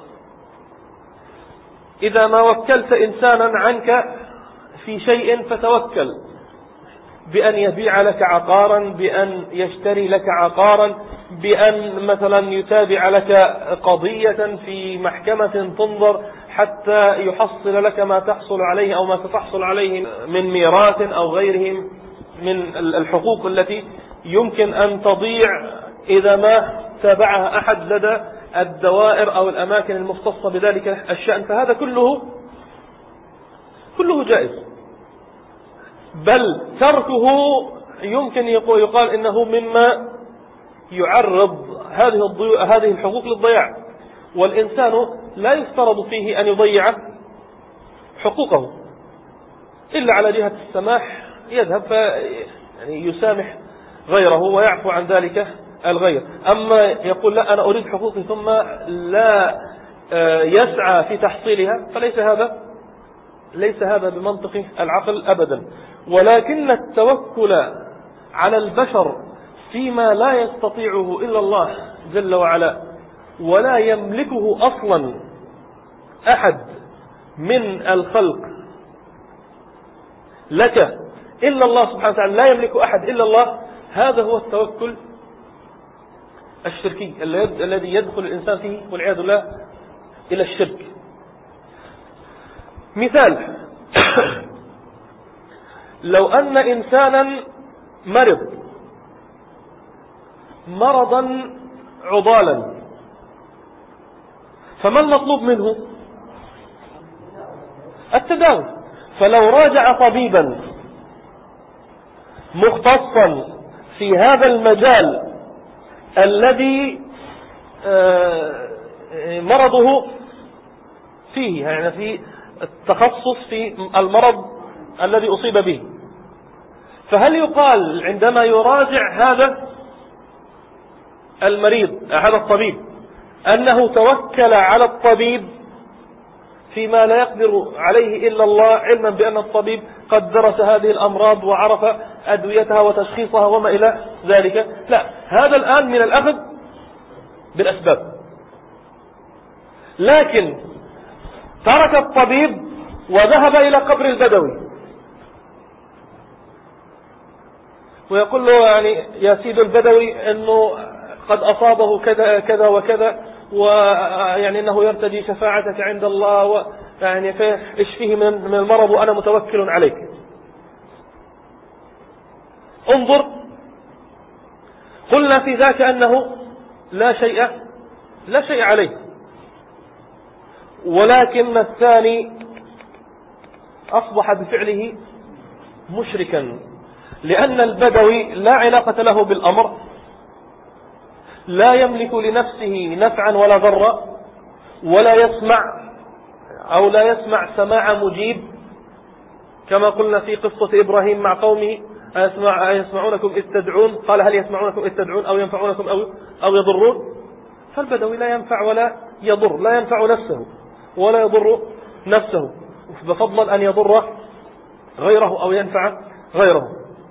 إذا ما وكلت إنسانا عنك في شيء فتوكل بأن يبيع لك عقارا، بأن يشتري لك عقارا، بأن مثلا يتابع لك قضية في محكمة تنظر حتى يحصل لك ما تحصل عليه أو ما ستحصل عليه من ميراث أو غيره من الحقوق التي يمكن أن تضيع إذا ما تابعها أحد لدى الدوائر أو الأماكن المختصة بذلك الشأن. فهذا كله كله جائز، بل تركه يمكن يقال إنه مما يعرض هذه هذه الحقوق للضياع، والإنسان لا يفترض فيه أن يضيع حقوقه إلا على جهة السماح، يذهب يعني يسامح غيره ويعفو عن ذلك الغير. أما يقول لا أنا أريد حقوقي ثم لا يسعى في تحصيلها، فليس هذا ليس هذا بمنطق العقل أبدا. ولكن التوكل على البشر فيما لا يستطيعه إلا الله جل وعلا، ولا يملكه أصلا أحد من الخلق لك إلا الله سبحانه وتعالى، لا يملك أحد إلا الله، هذا هو التوكل الشركي الذي يدخل الإنسان فيه والعياذ بالله إلى الشرك. مثال، لو أن إنسانا مرض مرضا عضالا، فما المطلوب منه؟ التداوي. فلو راجع طبيبا مختصا في هذا المجال الذي مرضه فيه، يعني في التخصص في المرض الذي أصيب به، فهل يقال عندما يراجع هذا المريض هذا الطبيب أنه توكل على الطبيب فيما لا يقدر عليه إلا الله، علما بأن الطبيب قد درس هذه الأمراض وعرف أدويتها وتشخيصها وما إلى ذلك؟ لا، هذا الآن من الأخذ بالأسباب. لكن ترك الطبيب وذهب إلى قبر البدوي ويقول له يعني يا سيد البدوي أنه قد أصابه كذا كذا وكذا، ويعني أنه يرتدي شفاعتك عند الله، يعني إيش فيه من المرض وأنا متوكل عليك. انظر، قلنا في ذاك أنه لا شيء لا شيء عليه، ولكن الثاني أصبح بفعله مشركا، لأن البدوي لا علاقة له بالأمر، لا يملك لنفسه نفعا ولا ضرا، ولا يسمع أو لا يسمع سماع مجيب، كما قلنا في قصة إبراهيم مع قومه: أيسمع أيسمعونكم إذ تدعون؟ قال: هل يسمعونكم إذ تدعون أو ينفعونكم أو أو يضرون؟ فالبدوي لا ينفع ولا يضر، لا ينفع نفسه ولا يضر نفسه، بفضل أن يضر غيره أو ينفع غيره.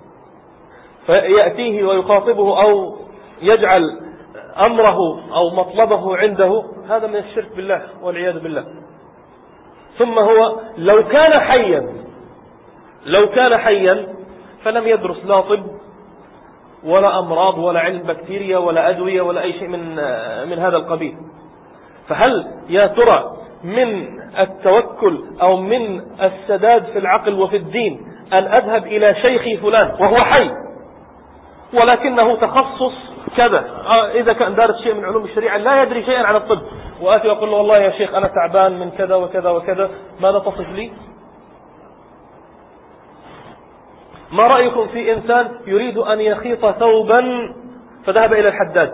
فيأتيه ويخاطبه أو يجعل أمره أو مطلبه عنده، هذا من الشرك بالله والعياذ بالله. ثم هو لو كان حيا لو كان حيا فلم يدرس لا طب ولا أمراض ولا علم بكتيريا ولا أدوية ولا أي شيء من من هذا القبيل. فهل يا ترى من التوكل أو من السداد في العقل وفي الدين أن أذهب إلى شيخي فلان وهو حي ولكنه تخصص كذا، إذا كان دارس شيء من علوم الشريعة لا يدري شيئا عن الطب، وآتي وأقول له: والله يا شيخ أنا تعبان من كذا وكذا وكذا، ماذا تصف لي؟ ما رأيكم في إنسان يريد أن يخيط ثوبا فذهب إلى الحداد،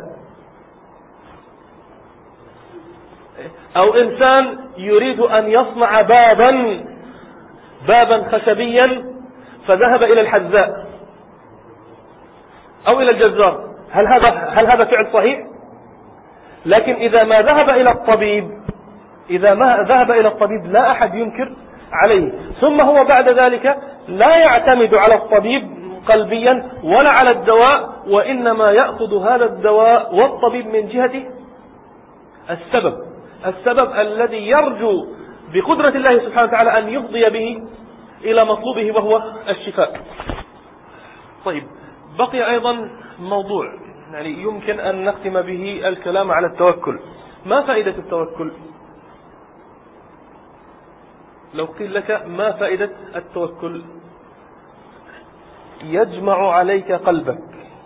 أو إنسان يريد أن يصنع بابا بابا خشبيا فذهب إلى الحذاء أو إلى الجزار؟ هل هذا هل هذا فعل صحيح؟ لكن إذا ما ذهب إلى الطبيب إذا ما ذهب إلى الطبيب لا أحد ينكر عليه، ثم هو بعد ذلك لا يعتمد على الطبيب قلبيا ولا على الدواء، وإنما يأخذ هذا الدواء والطبيب من جهة السبب السبب الذي يرجو بقدرة الله سبحانه وتعالى أن يفضي به إلى مطلوبه وهو الشفاء. طيب، بقي أيضا موضوع يعني يمكن أن نختم به الكلام على التوكل. ما فائدة التوكل؟ لو قيل لك ما فائدة التوكل؟ يجمع عليك قلبك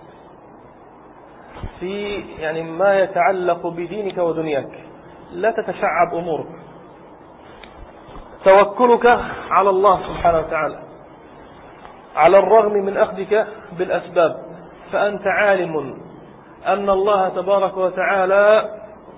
في يعني ما يتعلق بدينك ودنياك، لا تتشعب أمورك. توكلك على الله سبحانه وتعالى على الرغم من أخذك بالأسباب، فأنت عالم أن الله تبارك وتعالى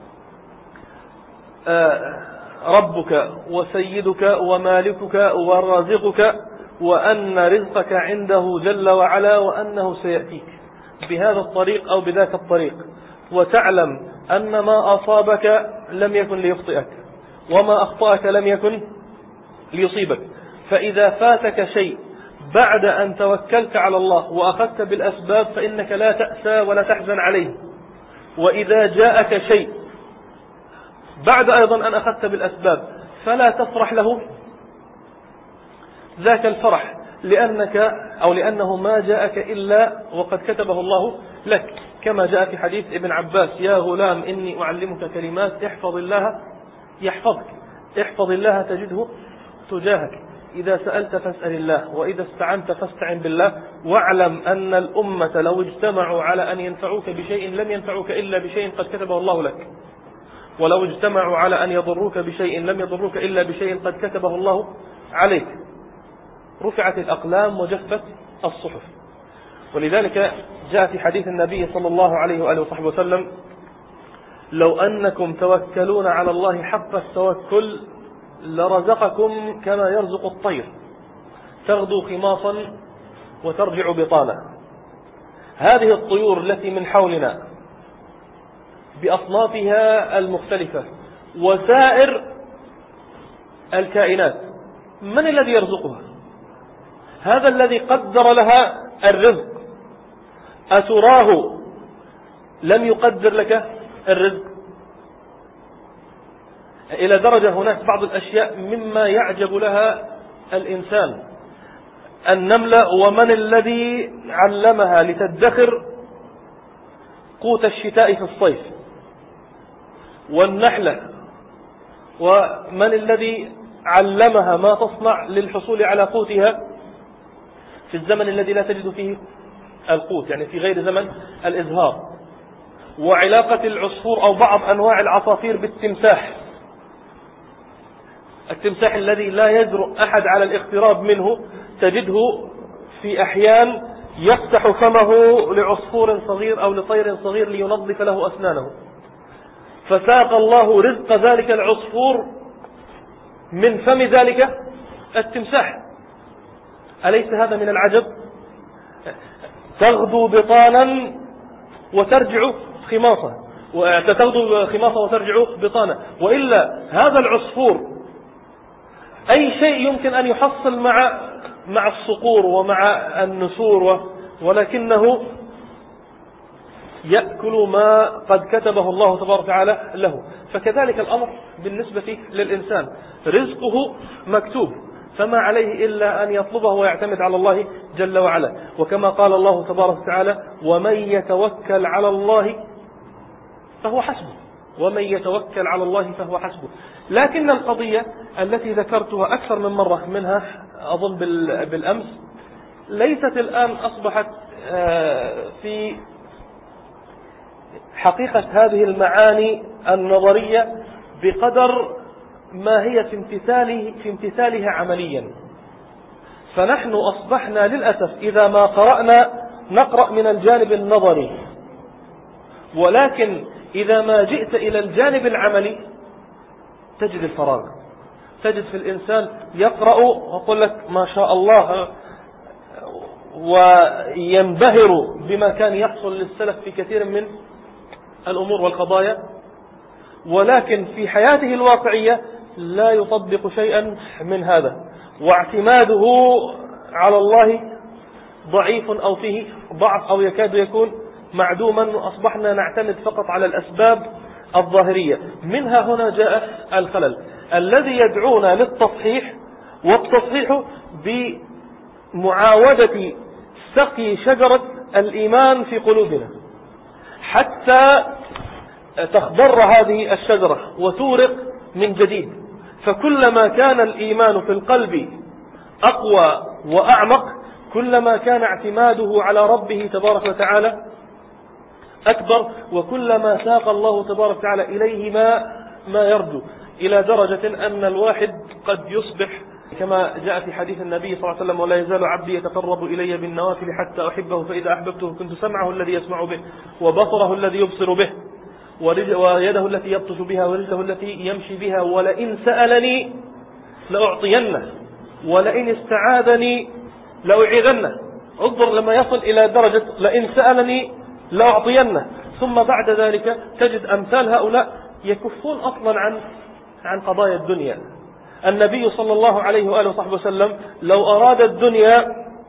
ربك وسيدك ومالكك ورازقك، وأن رزقك عنده جل وعلا، وأنه سيأتيك بهذا الطريق أو بذاك الطريق، وتعلم أن ما أصابك لم يكن ليخطئك وما أخطأك لم يكن ليصيبك. فإذا فاتك شيء بعد أن توكلت على الله وأخذت بالأسباب فإنك لا تأسى ولا تحزن عليه، وإذا جاءك شيء بعد أيضا أن أخذت بالأسباب فلا تفرح له ذاك الفرح، لأنك أو لأنه ما جاءك إلا وقد كتبه الله لك، كما جاء في حديث ابن عباس: يا غلام إني أعلمك كلمات احفظ الله يحفظك، احفظ الله تجده تجاهك، إذا سألت فاسأل الله، وإذا استعنت فاستعن بالله، واعلم أن الأمة لو اجتمعوا على أن ينفعوك بشيء لم ينفعوك إلا بشيء قد كتبه الله لك، ولو اجتمعوا على أن يضروك بشيء لم يضروك إلا بشيء قد كتبه الله عليك. رفعت الأقلام وجفت الصحف. ولذلك جاء في حديث النبي صلى الله عليه وآله وصحبه وسلم: لو أنكم توكلون على الله حق التوكل لرزقكم كما يرزق الطير، تغدو خماصا وترجع بطانا. هذه الطيور التي من حولنا بأصنافها المختلفة وسائر الكائنات، من الذي يرزقها؟ هذا الذي قدر لها الرزق، أتراه لم يقدر لك الرزق؟ إلى درجة هناك بعض الأشياء مما يعجب لها الإنسان. النملة، ومن الذي علمها لتدخر قوت الشتاء في الصيف؟ والنحلة، ومن الذي علمها ما تصنع للحصول على قوتها في الزمن الذي لا تجد فيه القوت، يعني في غير زمن الإزهار. وعلاقة العصفور أو بعض أنواع العصافير بالتمساح، التمساح الذي لا يجرؤ أحد على الاقتراب منه، تجده في أحيان يفتح فمه لعصفور صغير أو لطير صغير لينظف له أسنانه، فساق الله رزق ذلك العصفور من فم ذلك التمساح. أليس هذا من العجب؟ تغدو بطانا وترجع خماصة، وتغدو خماصة وترجع بطانا. وإلا هذا العصفور أي شيء يمكن أن يحصل مع مع الصقور ومع النسور، ولكنه يأكل ما قد كتبه الله تبارك وتعالى له. فكذلك الأمر بالنسبة للإنسان، رزقه مكتوب، فما عليه إلا أن يطلبه ويعتمد على الله جل وعلا. وكما قال الله تبارك وتعالى: ومن يتوكل على الله فهو حسبه، ومن يتوكل على الله فهو حسبه. لكن القضية التي ذكرتها أكثر من مرة، منها أظن بالأمس، ليست الآن أصبحت في حقيقة هذه المعاني النظرية بقدر ما هي في امتثاله في امتثالها عمليا. فنحن أصبحنا للأسف إذا ما قرأنا نقرأ من الجانب النظري، ولكن إذا ما جئت إلى الجانب العملي تجد الفراغ، تجد في الإنسان يقرأ ويقول لك ما شاء الله، وينبهر بما كان يحصل للسلف في كثير من الأمور والقضايا، ولكن في حياته الواقعية لا يطبق شيئا من هذا، واعتماده على الله ضعيف أو فيه ضعف أو يكاد يكون معدوما، وأصبحنا نعتمد فقط على الأسباب الظاهرية. منها هنا جاء الخلل الذي يدعونا للتصحيح، والتصحيح بمعاودة سقي شجرة الإيمان في قلوبنا حتى تخضر هذه الشجرة وتورق من جديد. فكلما كان الإيمان في القلب أقوى وأعمق، كلما كان اعتماده على ربه تبارك وتعالى أكبر، وكلما ساق الله تبارك وتعالى إليه ما ما يرجو، إلى درجة أن الواحد قد يصبح كما جاء في حديث النبي صلى الله عليه وسلم: ولا يزال عبدي يتقرب إلي بالنوافل حتى أحبه، فإذا أحببته كنت سمعه الذي يسمع به، وبصره الذي يبصر به، ويده التي يبطش بها، ورجله التي يمشي بها، ولئن سألني لأعطينه، ولئن استعاذني لأعيذنه. انظر لما يصل إلى درجة لئن سألني لأعطينه. ثم بعد ذلك تجد أمثال هؤلاء يكفون أصلا عن عن قضايا الدنيا. النبي صلى الله عليه وآله وصحبه وسلم لو أراد الدنيا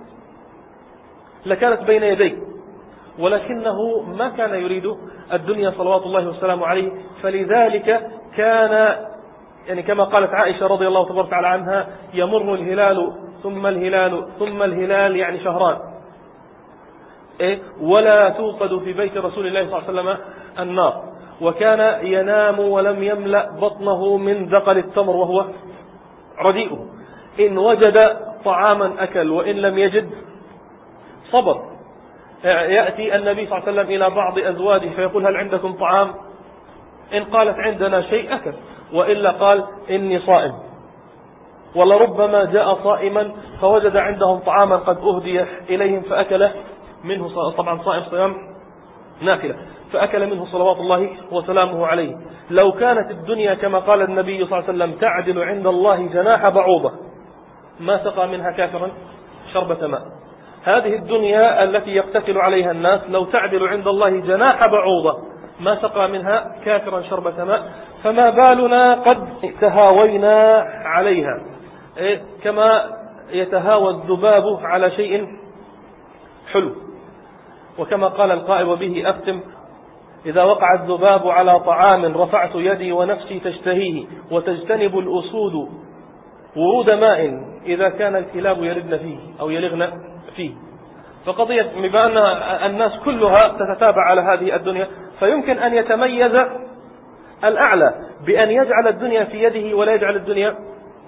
لكانت بين يديه، ولكنه ما كان يريد الدنيا صلوات الله وسلامه عليه. فلذلك كان يعني كما قالت عائشة رضي الله تبارك وتعالى عنها: يمر الهلال ثم الهلال ثم الهلال، يعني شهران، إيه؟ ولا توقد في بيت رسول الله صلى الله عليه وسلم النار، وكان ينام ولم يملأ بطنه من ذقل التمر وهو رديئه، إن وجد طعاما أكل وإن لم يجد صبر. يأتي النبي صلى الله عليه وسلم إلى بعض أزواجه فيقول: هل عندكم طعام؟ إن قالت عندنا شيء أكل، وإلا قال إني صائم. ولربما جاء صائما فوجد عندهم طعاما قد أهدي إليهم فأكل منه، طبعا صائم صيام نافلة، فأكل منه صلوات الله وسلامه عليه. لو كانت الدنيا كما قال النبي صلى الله عليه وسلم تعدل عند الله جناح بعوضة ما سقى منها كافرا شربة ماء. هذه الدنيا التي يقتتل عليها الناس لو تعدل عند الله جناح بعوضة ما سقى منها كافرا شربة ماء، فما بالنا قد تهاوينا عليها كما يتهاوى الذباب على شيء حلو. وكما قال القائل وبه أختم: إذا وقع الذباب على طعام رفعت يدي ونفسي تشتهيه، وتجتنب الأسود ورود ماء إذا كان الكلاب يردن فيه أو يلغن فيه. فقضية بما أن الناس كلها تتتابع على هذه الدنيا، فيمكن أن يتميز الأعلى بأن يجعل الدنيا في يده ولا يجعل الدنيا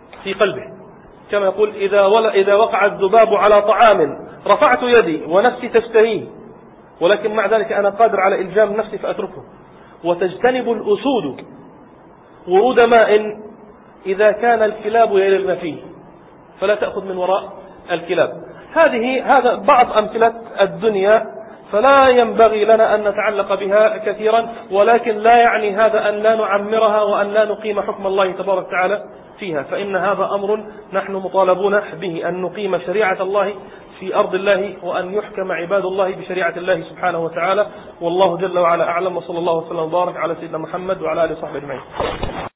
في قلبه، كما يقول إذا, ولا إذا وقع الذباب على طعام رفعت يدي ونفسي تشتهيه، ولكن مع ذلك أنا قادر على إلجام نفسي فأتركه. وتجتنب الأسود ورود ماء إذا كان الكلاب يلرن فيه، فلا تأخذ من وراء الكلاب. هذه هذا بعض أمثلة الدنيا، فلا ينبغي لنا أن نتعلق بها كثيرا، ولكن لا يعني هذا أن لا نعمرها وأن لا نقيم حكم الله تبارك وتعالى فيها، فإن هذا أمر نحن مطالبون به، أن نقيم شريعة الله في أرض الله، وأن يحكم عباد الله بشريعة الله سبحانه وتعالى. والله جل وعلا أعلم، وصلى الله وسلم وبارك على سيدنا محمد وعلى آله وصحبه أجمعين.